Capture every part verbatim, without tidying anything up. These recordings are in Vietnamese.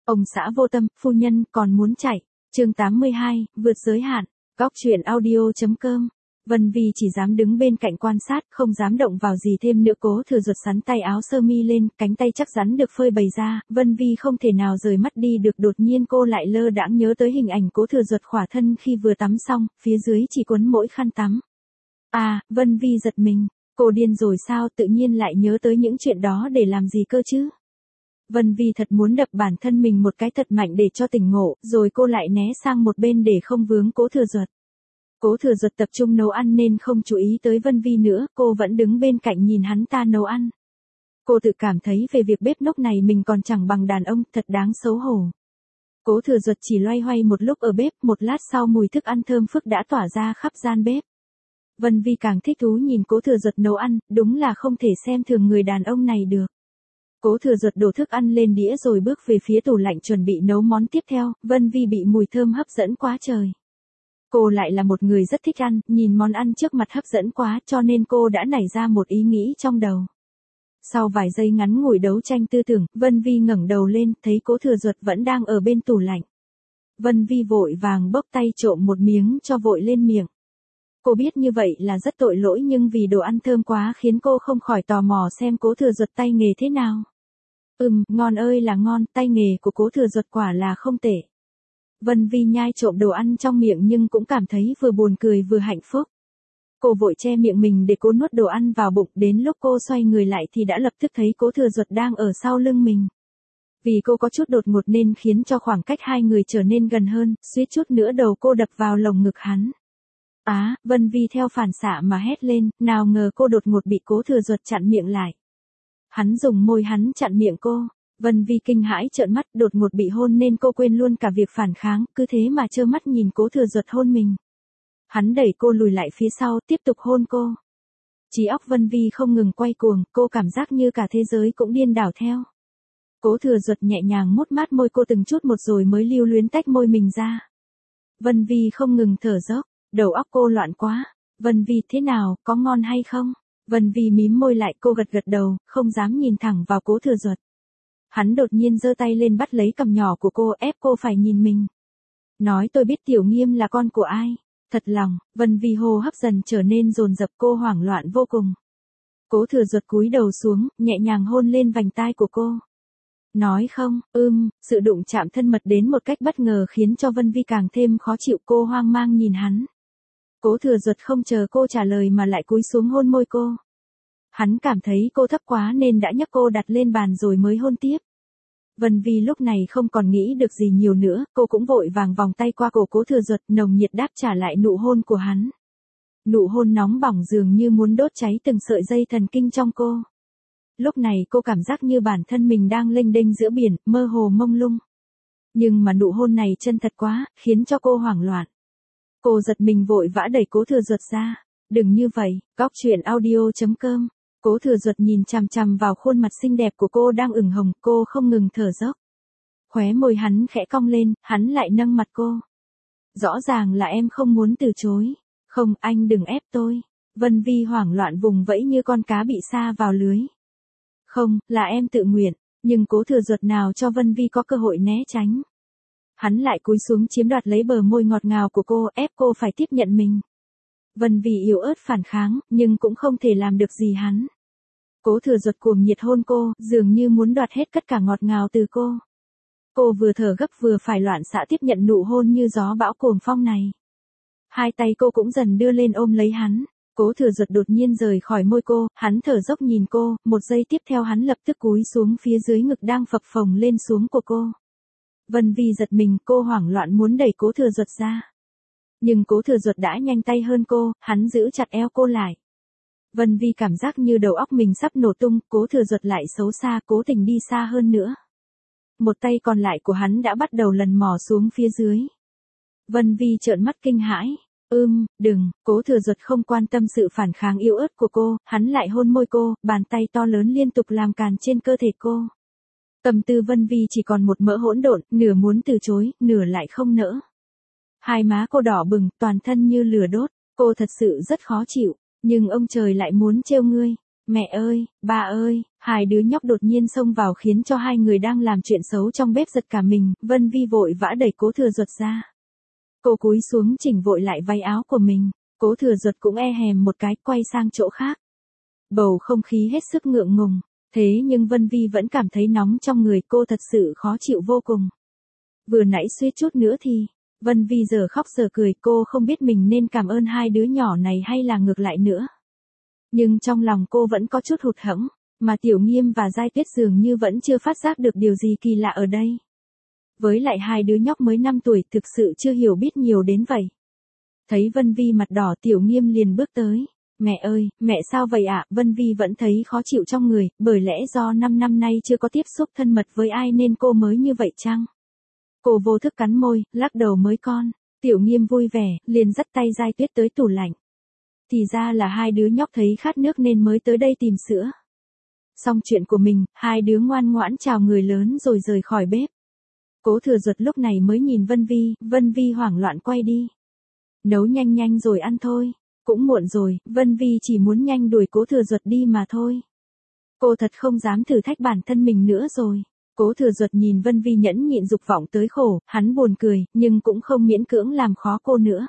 Ông xã vô tâm, phu nhân còn muốn chạy. Chương tám mươi hai, vượt giới hạn. Góc truyện audio.com. Vân Vi chỉ dám đứng bên cạnh quan sát, không dám động vào gì thêm nữa. Cố Thừa Duật sắn tay áo sơ mi lên, cánh tay chắc rắn được phơi bày ra, Vân Vi không thể nào rời mắt đi được. Đột nhiên cô lại lơ đãng nhớ tới hình ảnh Cố Thừa Duật khỏa thân khi vừa tắm xong, phía dưới chỉ quấn mỗi khăn tắm. À, Vân Vi giật mình, cô điên rồi sao, tự nhiên lại nhớ tới những chuyện đó để làm gì cơ chứ? Vân Vi thật muốn đập bản thân mình một cái thật mạnh để cho tỉnh ngộ, rồi cô lại né sang một bên để không vướng Cố Thừa Duật. Cố Thừa Duật tập trung nấu ăn nên không chú ý tới Vân Vi nữa, cô vẫn đứng bên cạnh nhìn hắn ta nấu ăn. Cô tự cảm thấy về việc bếp núc này mình còn chẳng bằng đàn ông, thật đáng xấu hổ. Cố Thừa Duật chỉ loay hoay một lúc ở bếp, một lát sau mùi thức ăn thơm phức đã tỏa ra khắp gian bếp. Vân Vi càng thích thú nhìn Cố Thừa Duật nấu ăn, đúng là không thể xem thường người đàn ông này được. Cố Thừa Duật đổ thức ăn lên đĩa rồi bước về phía tủ lạnh chuẩn bị nấu món tiếp theo, Vân Vi bị mùi thơm hấp dẫn quá trời. Cô lại là một người rất thích ăn, nhìn món ăn trước mặt hấp dẫn quá cho nên cô đã nảy ra một ý nghĩ trong đầu. Sau vài giây ngắn ngủi đấu tranh tư tưởng, Vân Vi ngẩng đầu lên, thấy Cố Thừa Duật vẫn đang ở bên tủ lạnh. Vân Vi vội vàng bốc tay trộm một miếng cho vội lên miệng. Cô biết như vậy là rất tội lỗi nhưng vì đồ ăn thơm quá khiến cô không khỏi tò mò xem Cố Thừa Duật tay nghề thế nào. Ừm, ngon ơi là ngon, tay nghề của Cố Thừa Duật quả là không tệ. Vân Vi nhai trộm đồ ăn trong miệng nhưng cũng cảm thấy vừa buồn cười vừa hạnh phúc. Cô vội che miệng mình để cô nuốt đồ ăn vào bụng, đến lúc cô xoay người lại thì đã lập tức thấy Cố Thừa Duật đang ở sau lưng mình. Vì cô có chút đột ngột nên khiến cho khoảng cách hai người trở nên gần hơn, suýt chút nữa đầu cô đập vào lồng ngực hắn. Á, Vân Vi theo phản xạ mà hét lên, nào ngờ cô đột ngột bị Cố Thừa Duật chặn miệng lại. Hắn dùng môi hắn chặn miệng cô. Vân Vi kinh hãi trợn mắt, đột ngột bị hôn nên cô quên luôn cả việc phản kháng, cứ thế mà trơ mắt nhìn Cố Thừa Duật hôn mình. Hắn đẩy cô lùi lại phía sau, tiếp tục hôn cô. Trí óc Vân Vi không ngừng quay cuồng, cô cảm giác như cả thế giới cũng điên đảo theo. Cố Thừa Duật nhẹ nhàng mút mát môi cô từng chút một rồi mới lưu luyến tách môi mình ra. Vân Vi không ngừng thở dốc, đầu óc cô loạn quá. Vân Vi thế nào, có ngon hay không? Vân Vi mím môi lại, cô gật gật đầu, không dám nhìn thẳng vào Cố Thừa Duật. Hắn đột nhiên giơ tay lên bắt lấy cằm nhỏ của cô, ép cô phải nhìn mình. Nói tôi biết Tiểu Nghiêm là con của ai. Thật lòng, Vân Vi hô hấp dần trở nên dồn dập, cô hoảng loạn vô cùng. Cố Thừa Duật cúi đầu xuống, nhẹ nhàng hôn lên vành tai của cô. Nói không, ưm, sự đụng chạm thân mật đến một cách bất ngờ khiến cho Vân Vi càng thêm khó chịu, cô hoang mang nhìn hắn. Cố Thừa Duật không chờ cô trả lời mà lại cúi xuống hôn môi cô. Hắn cảm thấy cô thấp quá nên đã nhấc cô đặt lên bàn rồi mới hôn tiếp. Vân Vi lúc này không còn nghĩ được gì nhiều nữa, cô cũng vội vàng vòng tay qua cổ Cố Thừa Duật, nồng nhiệt đáp trả lại nụ hôn của hắn. Nụ hôn nóng bỏng dường như muốn đốt cháy từng sợi dây thần kinh trong cô. Lúc này cô cảm giác như bản thân mình đang lênh đênh giữa biển, mơ hồ mông lung. Nhưng mà nụ hôn này chân thật quá, khiến cho cô hoảng loạn. Cô giật mình vội vã đẩy Cố Thừa Duật ra. Đừng như vậy, góc truyện audio.com. Cố Thừa Duật nhìn chằm chằm vào khuôn mặt xinh đẹp của cô đang ửng hồng, cô không ngừng thở dốc. Khóe môi hắn khẽ cong lên, hắn lại nâng mặt cô. Rõ ràng là em không muốn từ chối. Không, anh đừng ép tôi. Vân Vi hoảng loạn vùng vẫy như con cá bị sa vào lưới. Không, là em tự nguyện, nhưng Cố Thừa Duật nào cho Vân Vi có cơ hội né tránh. Hắn lại cúi xuống chiếm đoạt lấy bờ môi ngọt ngào của cô, ép cô phải tiếp nhận mình. Vân Vi yếu ớt phản kháng, nhưng cũng không thể làm được gì hắn. Cố Thừa Duật cuồng nhiệt hôn cô, dường như muốn đoạt hết tất cả ngọt ngào từ cô. Cô vừa thở gấp vừa phải loạn xạ tiếp nhận nụ hôn như gió bão cuồng phong này. Hai tay cô cũng dần đưa lên ôm lấy hắn. Cố Thừa Duật đột nhiên rời khỏi môi cô, hắn thở dốc nhìn cô, một giây tiếp theo hắn lập tức cúi xuống phía dưới ngực đang phập phồng lên xuống của cô. Vân Vi giật mình, cô hoảng loạn muốn đẩy Cố Thừa Duật ra. Nhưng Cố Thừa Duật đã nhanh tay hơn cô, hắn giữ chặt eo cô lại. Vân Vi cảm giác như đầu óc mình sắp nổ tung, Cố Thừa Duật lại xấu xa, cố tình đi xa hơn nữa. Một tay còn lại của hắn đã bắt đầu lần mò xuống phía dưới. Vân Vi trợn mắt kinh hãi. Ưm, đừng, Cố Thừa Duật không quan tâm sự phản kháng yếu ớt của cô, hắn lại hôn môi cô, bàn tay to lớn liên tục làm càn trên cơ thể cô. Tâm tư Vân Vi chỉ còn một mỡ hỗn độn, nửa muốn từ chối, nửa lại không nỡ. Hai má cô đỏ bừng, toàn thân như lửa đốt, cô thật sự rất khó chịu, nhưng ông trời lại muốn trêu ngươi. Mẹ ơi, ba ơi, hai đứa nhóc đột nhiên xông vào khiến cho hai người đang làm chuyện xấu trong bếp giật cả mình, Vân Vi vội vã đẩy Cố Thừa Duật ra. Cô cúi xuống chỉnh vội lại váy áo của mình, Cố Thừa Duật cũng e hèm một cái quay sang chỗ khác. Bầu không khí hết sức ngượng ngùng, thế nhưng Vân Vi vẫn cảm thấy nóng trong người, cô thật sự khó chịu vô cùng. Vừa nãy suýt chút nữa thì, Vân Vi giờ khóc giờ cười, cô không biết mình nên cảm ơn hai đứa nhỏ này hay là ngược lại nữa. Nhưng trong lòng cô vẫn có chút hụt hẫng, mà Tiểu Nghiêm và Giai Tuyết dường như vẫn chưa phát giác được điều gì kỳ lạ ở đây. Với lại hai đứa nhóc mới năm tuổi thực sự chưa hiểu biết nhiều đến vậy. Thấy Vân Vi mặt đỏ, Tiểu Nghiêm liền bước tới. Mẹ ơi, mẹ sao vậy ạ? Vân Vi vẫn thấy khó chịu trong người, bởi lẽ do năm năm nay chưa có tiếp xúc thân mật với ai nên cô mới như vậy chăng? Cô vô thức cắn môi, lắc đầu mới con. Tiểu Nghiêm vui vẻ, liền dắt tay Giai Tuyết tới tủ lạnh. Thì ra là hai đứa nhóc thấy khát nước nên mới tới đây tìm sữa. Xong chuyện của mình, hai đứa ngoan ngoãn chào người lớn rồi rời khỏi bếp. Cố Thừa Duật lúc này mới nhìn Vân Vi, Vân Vi hoảng loạn quay đi. Nấu nhanh nhanh rồi ăn thôi. Cũng muộn rồi, Vân Vi chỉ muốn nhanh đuổi Cố Thừa Duật đi mà thôi. Cô thật không dám thử thách bản thân mình nữa rồi. Cố Thừa Duật nhìn Vân Vi nhẫn nhịn dục vọng tới khổ, hắn buồn cười, nhưng cũng không miễn cưỡng làm khó cô nữa.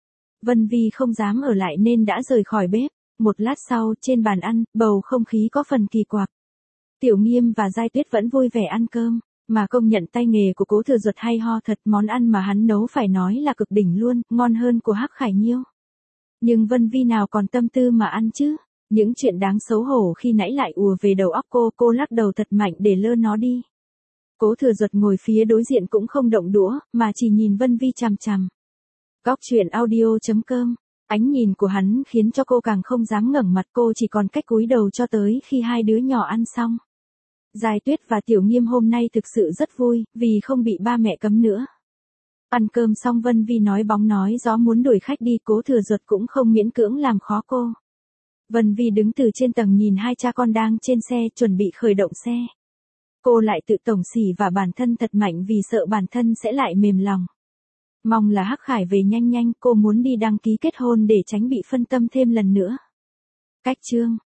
Vân Vi không dám ở lại nên đã rời khỏi bếp. Một lát sau, trên bàn ăn, bầu không khí có phần kỳ quặc. Tiểu Nghiêm và Giai Tuyết vẫn vui vẻ ăn cơm, mà công nhận tay nghề của Cố Thừa Duật hay ho thật, món ăn mà hắn nấu phải nói là cực đỉnh luôn, ngon hơn của Hắc Khải Nhiêu. Nhưng Vân Vi nào còn tâm tư mà ăn chứ? Những chuyện đáng xấu hổ khi nãy lại ùa về đầu óc cô, cô lắc đầu thật mạnh để lơ nó đi. Cố Thừa Duật ngồi phía đối diện cũng không động đũa, mà chỉ nhìn Vân Vi chằm chằm. Góc truyện audio chấm com. Ánh nhìn của hắn khiến cho cô càng không dám ngẩng mặt, cô chỉ còn cách cúi đầu cho tới khi hai đứa nhỏ ăn xong. Giai Tuyết và Tiểu Nghiêm hôm nay thực sự rất vui, vì không bị ba mẹ cấm nữa. Ăn cơm xong Vân Vi nói bóng nói gió muốn đuổi khách đi, Cố Thừa Duật cũng không miễn cưỡng làm khó cô. Vân Vi đứng từ trên tầng nhìn hai cha con đang trên xe chuẩn bị khởi động xe. Cô lại tự tổng xỉ và bản thân thật mạnh vì sợ bản thân sẽ lại mềm lòng. Mong là Hắc Khải về nhanh nhanh, cô muốn đi đăng ký kết hôn để tránh bị phân tâm thêm lần nữa. Cách chương